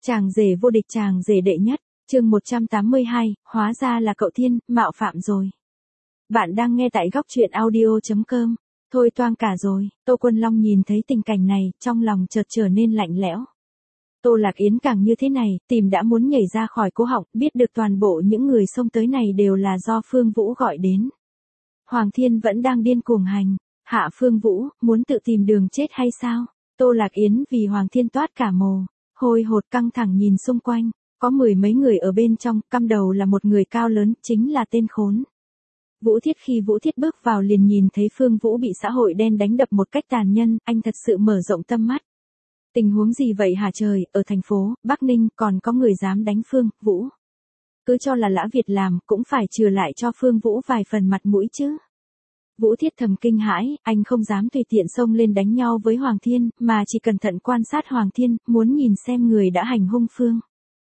Chàng rể vô địch, chàng rể đệ nhất, chương 182, hóa ra là cậu Thiên, mạo phạm rồi. Bạn đang nghe tại góc truyện audio.com. Thôi toang cả rồi, Tô Quân Long nhìn thấy tình cảnh này, trong lòng chợt trở nên lạnh lẽo. Tô Lạc Yến càng như thế này, tìm đã muốn nhảy ra khỏi cổ họng, biết được toàn bộ những người xông tới này đều là do Phương Vũ gọi đến. Hoàng Thiên vẫn đang điên cuồng hành, hạ Phương Vũ, muốn tự tìm đường chết hay sao? Tô Lạc Yến vì Hoàng Thiên toát cả mồ hôi hột, căng thẳng nhìn xung quanh, có mười mấy người ở bên trong, căm đầu là một người cao lớn, chính là tên khốn Vũ Thiết. Khi Vũ Thiết bước vào liền nhìn thấy Phương Vũ bị xã hội đen đánh đập một cách tàn nhẫn, anh thật sự mở rộng tâm mắt. Tình huống gì vậy hả trời, ở thành phố Bắc Ninh còn có người dám đánh Phương Vũ. Cứ cho là Lã Việt làm, cũng phải trừ lại cho Phương Vũ vài phần mặt mũi chứ. Vũ Thiết thầm kinh hãi, anh không dám tùy tiện xông lên đánh nhau với Hoàng Thiên, mà chỉ cẩn thận quan sát Hoàng Thiên, muốn nhìn xem người đã hành hung Phương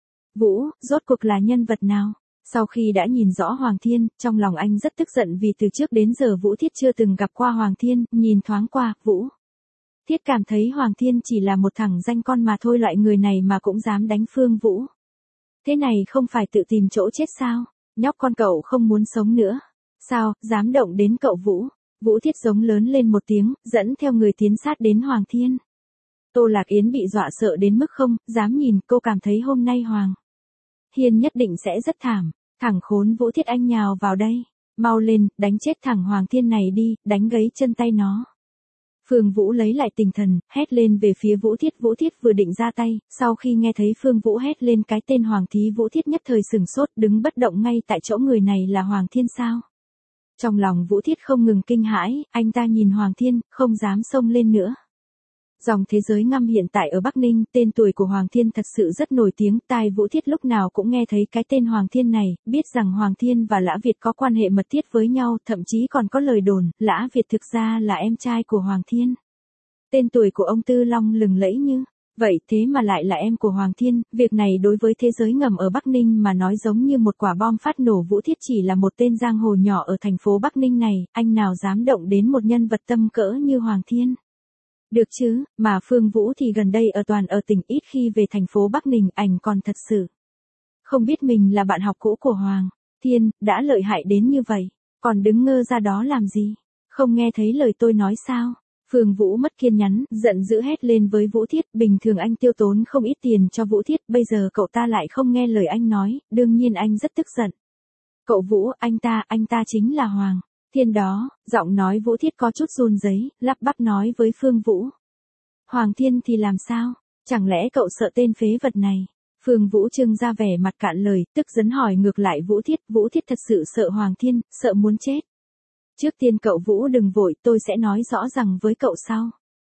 Vũ, rốt cuộc là nhân vật nào. Sau khi đã nhìn rõ Hoàng Thiên, trong lòng anh rất tức giận vì từ trước đến giờ Vũ Thiết chưa từng gặp qua Hoàng Thiên, nhìn thoáng qua, Vũ Thiết cảm thấy Hoàng Thiên chỉ là một thằng danh con mà thôi, loại người này mà cũng dám đánh Phương Vũ. Thế này không phải tự tìm chỗ chết sao? Nhóc con cậu không muốn sống nữa. Sao, dám động đến cậu Vũ? Vũ Thiết giống lớn lên một tiếng, dẫn theo người tiến sát đến Hoàng Thiên. Tô Lạc Yến bị dọa sợ đến mức không dám nhìn, cô cảm thấy hôm nay Hoàng Thiên nhất định sẽ rất thảm. Thằng khốn Vũ Thiết, anh nhào vào đây. Mau lên, đánh chết thằng Hoàng Thiên này đi, đánh gãy chân tay nó. Phương Vũ lấy lại tinh thần, hét lên về phía Vũ Thiết. Vũ Thiết vừa định ra tay, sau khi nghe thấy Phương Vũ hét lên cái tên Hoàng Thí, Vũ Thiết nhất thời sửng sốt, đứng bất động ngay tại chỗ. Người này là Hoàng Thiên sao? Trong lòng Vũ Thiết không ngừng kinh hãi, anh ta nhìn Hoàng Thiên, không dám xông lên nữa. Dòng thế giới ngăm hiện tại ở Bắc Ninh, tên tuổi của Hoàng Thiên thật sự rất nổi tiếng, tai Vũ Thiết lúc nào cũng nghe thấy cái tên Hoàng Thiên này, biết rằng Hoàng Thiên và Lã Việt có quan hệ mật thiết với nhau, thậm chí còn có lời đồn, Lã Việt thực ra là em trai của Hoàng Thiên. Tên tuổi của ông Tư Long lừng lẫy như vậy, thế mà lại là em của Hoàng Thiên, việc này đối với thế giới ngầm ở Bắc Ninh mà nói giống như một quả bom phát nổ. Vũ Thiết chỉ là một tên giang hồ nhỏ ở thành phố Bắc Ninh này, anh nào dám động đến một nhân vật tầm cỡ như Hoàng Thiên. Được chứ, mà Phương Vũ thì gần đây ở toàn ở tỉnh, ít khi về thành phố Bắc Ninh, ảnh còn thật sự không biết mình là bạn học cũ của Hoàng Thiên, đã lợi hại đến như vậy, còn đứng ngơ ra đó làm gì, không nghe thấy lời tôi nói sao? Phương Vũ mất kiên nhẫn, giận dữ hét lên với Vũ Thiết, bình thường anh tiêu tốn không ít tiền cho Vũ Thiết, bây giờ cậu ta lại không nghe lời anh nói, đương nhiên anh rất tức giận. Cậu Vũ, anh ta chính là Hoàng Thiên đó. Giọng nói Vũ Thiết có chút run rẩy, lắp bắp nói với Phương Vũ. Hoàng Thiên thì làm sao? Chẳng lẽ cậu sợ tên phế vật này? Phương Vũ trưng ra vẻ mặt cạn lời, tức giận hỏi ngược lại Vũ Thiết. Vũ Thiết thật sự sợ Hoàng Thiên, sợ muốn chết. Trước tiên cậu Vũ đừng vội, tôi sẽ nói rõ ràng với cậu sau.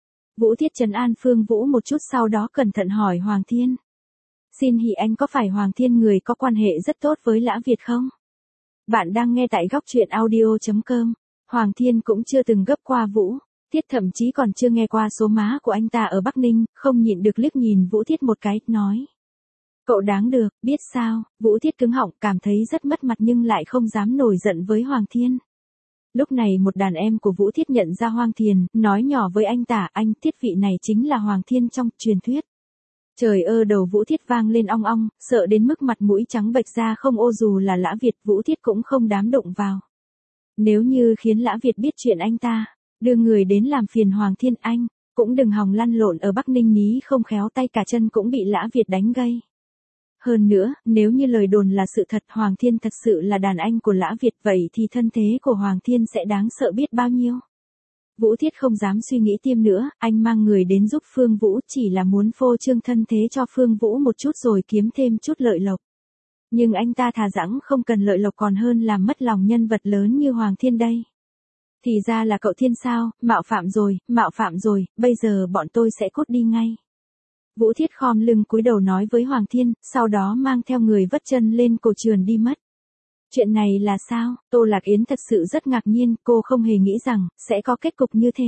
Vũ Thiết trấn an Phương Vũ một chút, sau đó cẩn thận hỏi Hoàng Thiên. Xin hỉ, anh có phải Hoàng Thiên người có quan hệ rất tốt với Lã Việt không? Bạn đang nghe tại góc truyện audio.com. Hoàng Thiên cũng chưa từng gấp qua Vũ Thiết, thậm chí còn chưa nghe qua số má của anh ta ở Bắc Ninh, không nhịn được liếc nhìn Vũ Thiết một cái, nói. Cậu đáng được, biết sao? Vũ Thiết cứng họng, cảm thấy rất mất mặt nhưng lại không dám nổi giận với Hoàng Thiên. Lúc này một đàn em của Vũ Thiết nhận ra Hoàng Thiên, nói nhỏ với anh ta, anh Thiết, vị này chính là Hoàng Thiên trong truyền thuyết. Trời ơi, đầu Vũ Thiết vang lên ong ong, sợ đến mức mặt mũi trắng bệch ra không. Ô, dù là Lã Việt, Vũ Thiết cũng không dám đụng vào. Nếu như khiến Lã Việt biết chuyện anh ta đưa người đến làm phiền Hoàng Thiên, anh cũng đừng hòng lăn lộn ở Bắc Ninh, ní không khéo tay cả chân cũng bị Lã Việt đánh gãy. Hơn nữa, nếu như lời đồn là sự thật, Hoàng Thiên thật sự là đàn anh của Lã Việt, vậy thì thân thế của Hoàng Thiên sẽ đáng sợ biết bao nhiêu. Vũ Thiết không dám suy nghĩ thêm nữa, anh mang người đến giúp Phương Vũ chỉ là muốn phô trương thân thế cho Phương Vũ một chút rồi kiếm thêm chút lợi lộc. Nhưng anh ta thà rằng không cần lợi lộc còn hơn làm mất lòng nhân vật lớn như Hoàng Thiên đây. Thì ra là cậu Thiên sao, mạo phạm rồi, bây giờ bọn tôi sẽ cút đi ngay. Vũ Thiết khom lưng cúi đầu nói với Hoàng Thiên, sau đó mang theo người vất chân lên cổ trườn đi mất. Chuyện này là sao? Tô Lạc Yến thật sự rất ngạc nhiên, cô không hề nghĩ rằng sẽ có kết cục như thế.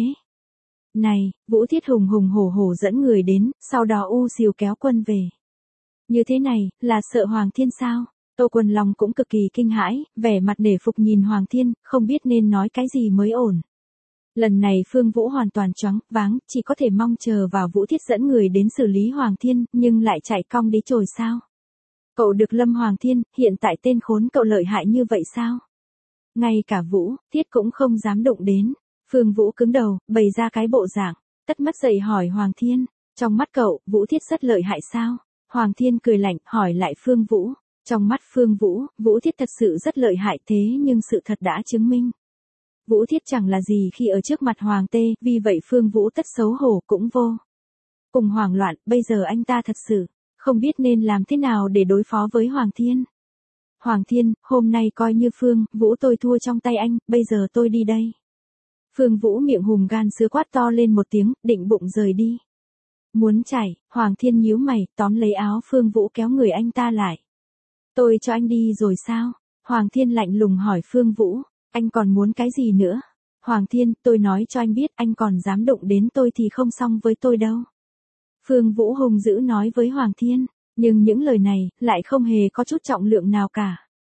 Này, Vũ Thiết hùng hùng hổ hổ dẫn người đến, sau đó u xìu kéo quân về. Như thế này, là sợ Hoàng Thiên sao? Tô Quân Long cũng cực kỳ kinh hãi, vẻ mặt nể phục nhìn Hoàng Thiên, không biết nên nói cái gì mới ổn. Lần này Phương Vũ hoàn toàn choáng váng, chỉ có thể mong chờ vào Vũ Thiết dẫn người đến xử lý Hoàng Thiên, nhưng lại chạy cong đi chồi sao. Cậu được Lâm Hoàng Thiên, hiện tại tên khốn cậu lợi hại như vậy sao? Ngay cả Vũ Thiết cũng không dám đụng đến. Phương Vũ cứng đầu, bày ra cái bộ dạng, tất mắt dậy hỏi Hoàng Thiên, trong mắt cậu, Vũ Thiết rất lợi hại sao? Hoàng Thiên cười lạnh, hỏi lại Phương Vũ. Trong mắt Phương Vũ, Vũ Thiết thật sự rất lợi hại thế nhưng sự thật đã chứng minh. Vũ Thiết chẳng là gì khi ở trước mặt Hoàng Tê, vì vậy Phương Vũ tất xấu hổ cũng vô cùng hoảng loạn, bây giờ anh ta thật sự không biết nên làm thế nào để đối phó với Hoàng Thiên. Hoàng Thiên, hôm nay coi như Phương Vũ tôi thua trong tay anh, bây giờ tôi đi đây. Phương Vũ miệng hùm gan sứa quát to lên một tiếng, định bụng rời đi. Muốn chạy, Hoàng Thiên nhíu mày, tóm lấy áo Phương Vũ kéo người anh ta lại. Tôi cho anh đi rồi sao? Hoàng Thiên lạnh lùng hỏi Phương Vũ, anh còn muốn cái gì nữa? Hoàng Thiên, tôi nói cho anh biết anh còn dám đụng đến tôi thì không xong với tôi đâu. Phương Vũ hung dữ nói với Hoàng Thiên, nhưng những lời này lại không hề có chút trọng lượng nào cả.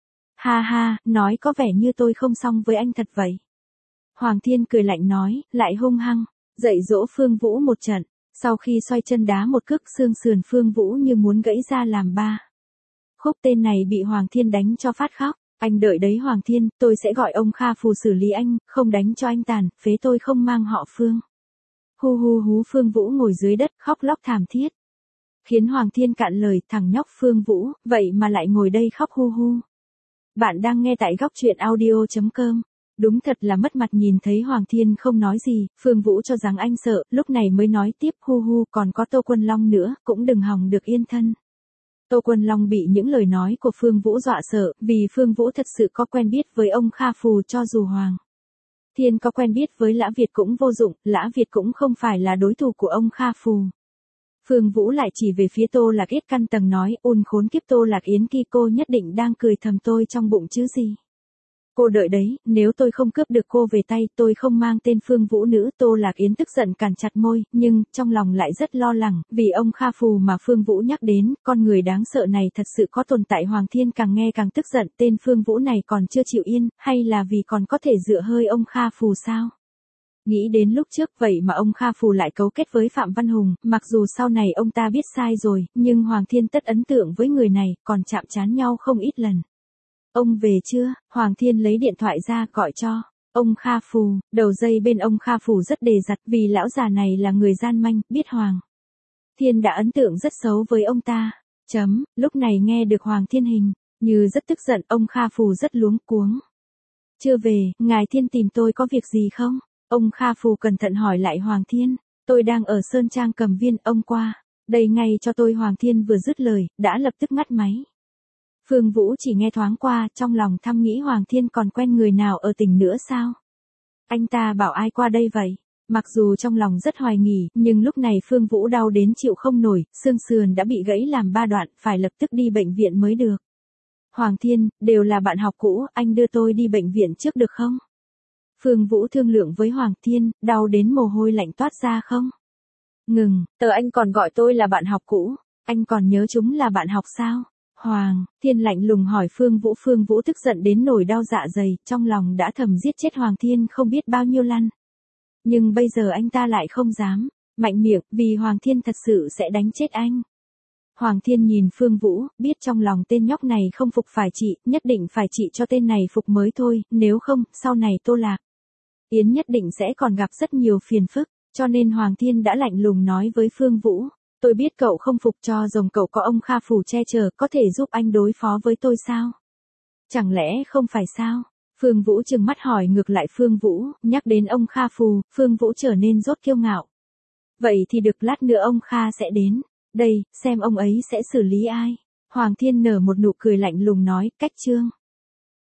Ha ha, nói có vẻ như tôi không xong với anh thật vậy. Hoàng Thiên cười lạnh nói, lại hung hăng, dạy dỗ Phương Vũ một trận, sau khi xoay chân đá một cước xương sườn Phương Vũ như muốn gãy ra làm ba. Khúc tên này bị Hoàng Thiên đánh cho phát khóc, anh đợi đấy Hoàng Thiên, tôi sẽ gọi ông Kha Phù xử lý anh, không đánh cho anh tàn, phế tôi không mang họ Phương. Hu hu hú Phương Vũ ngồi dưới đất khóc lóc thảm thiết. Khiến Hoàng Thiên cạn lời, thằng nhóc Phương Vũ, vậy mà lại ngồi đây khóc hu hu. Bạn đang nghe tại góc truyện audio.com. Đúng thật là mất mặt nhìn thấy Hoàng Thiên không nói gì, Phương Vũ cho rằng anh sợ, lúc này mới nói tiếp hu hu còn có Tô Quân Long nữa, cũng đừng hòng được yên thân. Tô Quân Long bị những lời nói của Phương Vũ dọa sợ, vì Phương Vũ thật sự có quen biết với ông Kha Phù cho dù Hoàng Thiên có quen biết với Lã Việt cũng vô dụng, Lã Việt cũng không phải là đối thủ của ông Kha Phù. Phương Vũ lại chỉ về phía Tô Lạc Yết căn tầng nói, ôn khốn kiếp Tô Lạc Yến kia cô nhất định đang cười thầm tôi trong bụng chứ gì. Cô đợi đấy, nếu tôi không cướp được cô về tay, tôi không mang tên Phương Vũ nữ. Tô Lạc Yến tức giận cắn chặt môi, nhưng trong lòng lại rất lo lắng, vì ông Kha Phù mà Phương Vũ nhắc đến, con người đáng sợ này thật sự có tồn tại. Hoàng Thiên càng nghe càng tức giận, tên Phương Vũ này còn chưa chịu yên, hay là vì còn có thể dựa hơi ông Kha Phù sao? Nghĩ đến lúc trước vậy mà ông Kha Phù lại cấu kết với Phạm Văn Hùng, mặc dù sau này ông ta biết sai rồi, nhưng Hoàng Thiên tất ấn tượng với người này, còn chạm trán nhau không ít lần. Ông về chưa? Hoàng Thiên lấy điện thoại ra gọi cho ông Kha Phù, đầu dây bên ông Kha Phù rất dè dặt vì lão già này là người gian manh, biết Hoàng Thiên đã ấn tượng rất xấu với ông ta. Lúc này nghe được Hoàng Thiên hình như rất tức giận, ông Kha Phù rất luống cuống. Chưa về, ngài Thiên tìm tôi có việc gì không? Ông Kha Phù cẩn thận hỏi lại Hoàng Thiên, tôi đang ở Sơn Trang Cầm Viên, ông qua đây ngay cho tôi. Hoàng Thiên vừa dứt lời, đã lập tức ngắt máy. Phương Vũ chỉ nghe thoáng qua, trong lòng thầm nghĩ Hoàng Thiên còn quen người nào ở tỉnh nữa sao? Anh ta bảo ai qua đây vậy? Mặc dù trong lòng rất hoài nghi, nhưng lúc này Phương Vũ đau đến chịu không nổi, xương sườn đã bị gãy làm 3 đoạn, phải lập tức đi bệnh viện mới được. Hoàng Thiên, đều là bạn học cũ, anh đưa tôi đi bệnh viện trước được không? Phương Vũ thương lượng với Hoàng Thiên, đau đến mồ hôi lạnh toát ra không? Ngừng, anh còn gọi tôi là bạn học cũ, anh còn nhớ chúng là bạn học sao? Hoàng Thiên lạnh lùng hỏi Phương Vũ. Phương Vũ tức giận đến nổi đau dạ dày, trong lòng đã thầm giết chết Hoàng Thiên không biết bao nhiêu lần. Nhưng bây giờ anh ta lại không dám mạnh miệng, vì Hoàng Thiên thật sự sẽ đánh chết anh. Hoàng Thiên nhìn Phương Vũ, biết trong lòng tên nhóc này không phục phải trị, nhất định phải trị cho tên này phục mới thôi, nếu không, sau này Tô Lạc Yến nhất định sẽ còn gặp rất nhiều phiền phức, cho nên Hoàng Thiên đã lạnh lùng nói với Phương Vũ. Tôi biết cậu không phục cho rồng cậu có ông Kha Phù che chở, có thể giúp anh đối phó với tôi sao? Chẳng lẽ không phải sao? Phương Vũ trừng mắt hỏi ngược lại Phương Vũ, nhắc đến ông Kha Phù, Phương Vũ trở nên rốt kiêu ngạo. Vậy thì được, lát nữa ông Kha sẽ đến. Đây, xem ông ấy sẽ xử lý ai. Hoàng Thiên nở một nụ cười lạnh lùng nói, cách chương.